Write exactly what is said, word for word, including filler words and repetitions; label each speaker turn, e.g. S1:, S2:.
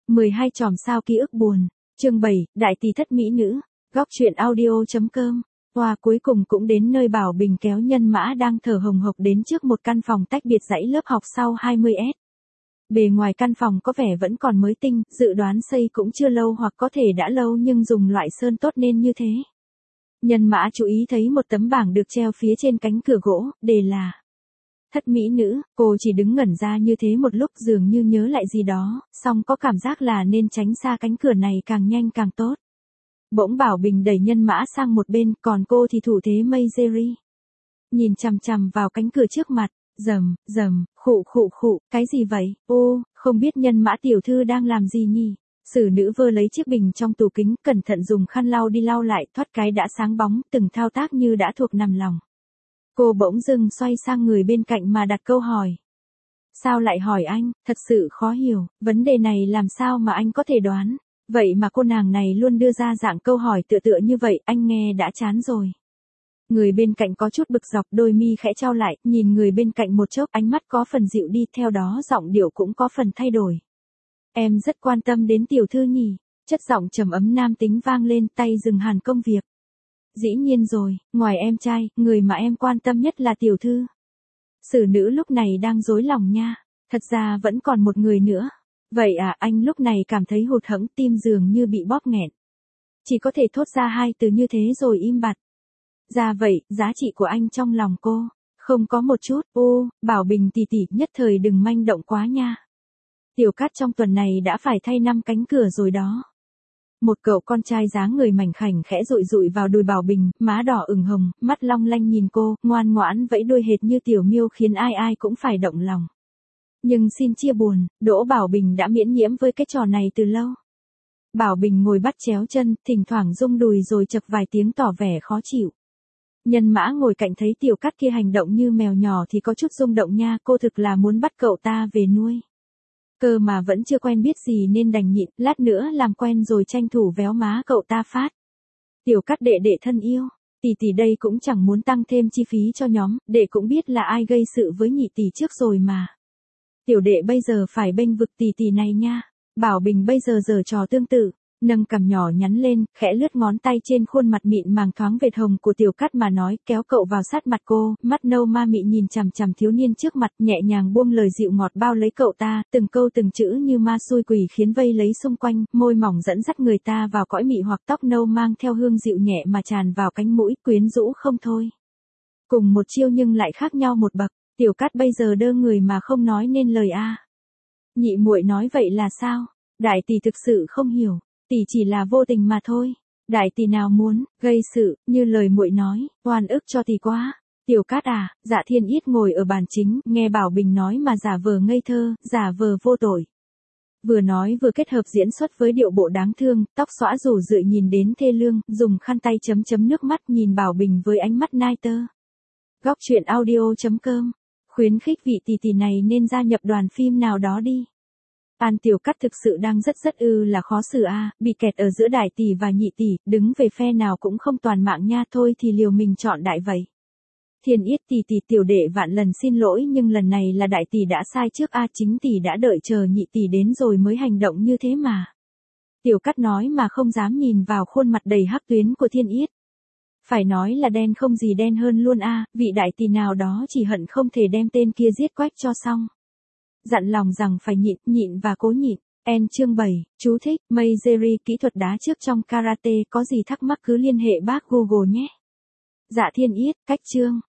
S1: mười hai chòm sao ký ức buồn. Chương bảy, Đại tỷ thất mỹ nữ. Góc truyện audio.com. Hoa cuối cùng cũng đến nơi Bảo Bình kéo Nhân Mã đang thở hồng hộc đến trước một căn phòng tách biệt dãy lớp học sau hai mươi S. Bề ngoài căn phòng có vẻ vẫn còn mới tinh, dự đoán xây cũng chưa lâu hoặc có thể đã lâu nhưng dùng loại sơn tốt nên như thế. Nhân Mã chú ý thấy một tấm bảng được treo phía trên cánh cửa gỗ, đề là thất mỹ nữ. Cô chỉ đứng ngẩn ra như thế một lúc, dường như nhớ lại gì đó, song có cảm giác là nên tránh xa cánh cửa này càng nhanh càng tốt. Bỗng Bảo Bình đẩy Nhân Mã sang một bên, còn cô thì thủ thế mây Jerry. Nhìn chằm chằm vào cánh cửa trước mặt, rầm, rầm, khụ khụ khụ, cái gì vậy? Ô, không biết Nhân Mã tiểu thư đang làm gì nhỉ? Sử nữ vơ lấy chiếc bình trong tủ kính, cẩn thận dùng khăn lau đi lau lại, thoát cái đã sáng bóng, từng thao tác như đã thuộc nằm lòng. Cô bỗng dưng xoay sang người bên cạnh mà đặt câu hỏi. Sao lại hỏi anh, thật sự khó hiểu, vấn đề này làm sao mà anh có thể đoán, vậy mà cô nàng này luôn đưa ra dạng câu hỏi tựa tựa như vậy, anh nghe đã chán rồi. Người bên cạnh có chút bực dọc, đôi mi khẽ trao lại, nhìn người bên cạnh một chốc, ánh mắt có phần dịu đi, theo đó giọng điệu cũng có phần thay đổi. Em rất quan tâm đến tiểu thư nhỉ, chất giọng trầm ấm nam tính vang lên, tay dừng hẳn công việc. Dĩ nhiên rồi, ngoài em trai, người mà em quan tâm nhất là tiểu thư. Sử nữ lúc này đang rối lòng nha, thật ra vẫn còn một người nữa. Vậy à, anh lúc này cảm thấy hụt hẫng, tim dường như bị bóp nghẹn. Chỉ có thể thốt ra hai từ như thế rồi im bặt. Ra vậy, giá trị của anh trong lòng cô, không có một chút. Ô, Bảo Bình tỷ tỷ, nhất thời đừng manh động quá nha. Tiểu Cát trong tuần này đã phải thay năm cánh cửa rồi đó. Một cậu con trai dáng người mảnh khảnh khẽ dụi dụi vào đùi Bảo Bình, má đỏ ửng hồng, mắt long lanh nhìn cô, ngoan ngoãn vẫy đuôi hệt như tiểu miêu khiến ai ai cũng phải động lòng. Nhưng xin chia buồn, Đỗ Bảo Bình đã miễn nhiễm với cái trò này từ lâu. Bảo Bình ngồi bắt chéo chân, thỉnh thoảng rung đùi rồi chập vài tiếng tỏ vẻ khó chịu. Nhân Mã ngồi cạnh thấy Tiểu Cát kia hành động như mèo nhỏ thì có chút rung động nha, cô thực là muốn bắt cậu ta về nuôi. Cơ mà vẫn chưa quen biết gì nên đành nhịn, lát nữa làm quen rồi tranh thủ véo má cậu ta phát. Tiểu Cát đệ đệ thân yêu, tỷ tỷ đây cũng chẳng muốn tăng thêm chi phí cho nhóm, đệ cũng biết là ai gây sự với nhị tỷ trước rồi mà. Tiểu đệ bây giờ phải bênh vực tỷ tỷ này nha. Bảo Bình bây giờ giở trò tương tự, nâng cằm nhỏ nhắn lên, khẽ lướt ngón tay trên khuôn mặt mịn màng thoáng vệt hồng của Tiểu Cát mà nói, kéo cậu vào sát mặt cô, mắt nâu ma mị nhìn chằm chằm thiếu niên trước mặt, nhẹ nhàng buông lời dịu ngọt bao lấy cậu ta, từng câu từng chữ như ma xui quỷ khiến vây lấy xung quanh, môi mỏng dẫn dắt người ta vào cõi mị hoặc tóc nâu mang theo hương dịu nhẹ mà tràn vào cánh mũi, quyến rũ không thôi. Cùng một chiêu nhưng lại khác nhau một bậc, Tiểu Cát bây giờ đơ người mà không nói nên lời a. Nhị muội nói vậy là sao? Đại tỷ thực sự không hiểu. Tỷ chỉ là vô tình mà thôi. Đại tỷ nào muốn gây sự, như lời muội nói, oan ức cho tỷ quá. Tiểu Cát à, Dạ Thiên Yết ngồi ở bàn chính, nghe Bảo Bình nói mà giả vờ ngây thơ, giả vờ vô tội. Vừa nói vừa kết hợp diễn xuất với điệu bộ đáng thương, tóc xõa rủ rượi nhìn đến thê lương, dùng khăn tay chấm chấm nước mắt nhìn Bảo Bình với ánh mắt nai tơ. Góc truyện audio.com. Khuyến khích vị tỷ tỷ này nên gia nhập đoàn phim nào đó đi. An Tiểu Cát thực sự đang rất rất ư là khó xử a, à, bị kẹt ở giữa đại tỷ và nhị tỷ, đứng về phe nào cũng không toàn mạng nha, thôi thì liều mình chọn đại vậy. Thiên Yết tỷ tỷ, tiểu đệ vạn lần xin lỗi nhưng lần này là đại tỷ đã sai trước a, à, chính tỷ đã đợi chờ nhị tỷ đến rồi mới hành động như thế mà. Tiểu Cát nói mà không dám nhìn vào khuôn mặt đầy hắc tuyến của Thiên Yết. Phải nói là đen không gì đen hơn luôn a, à, vị đại tỷ nào đó chỉ hận không thể đem tên kia giết quách cho xong. Dặn lòng rằng phải nhịn, nhịn và cố nhịn. En chương bảy, chú thích, mây Jerry kỹ thuật đá trước trong karate, có gì thắc mắc cứ liên hệ bác Google nhé. Dạ Thiên Yết, cách chương.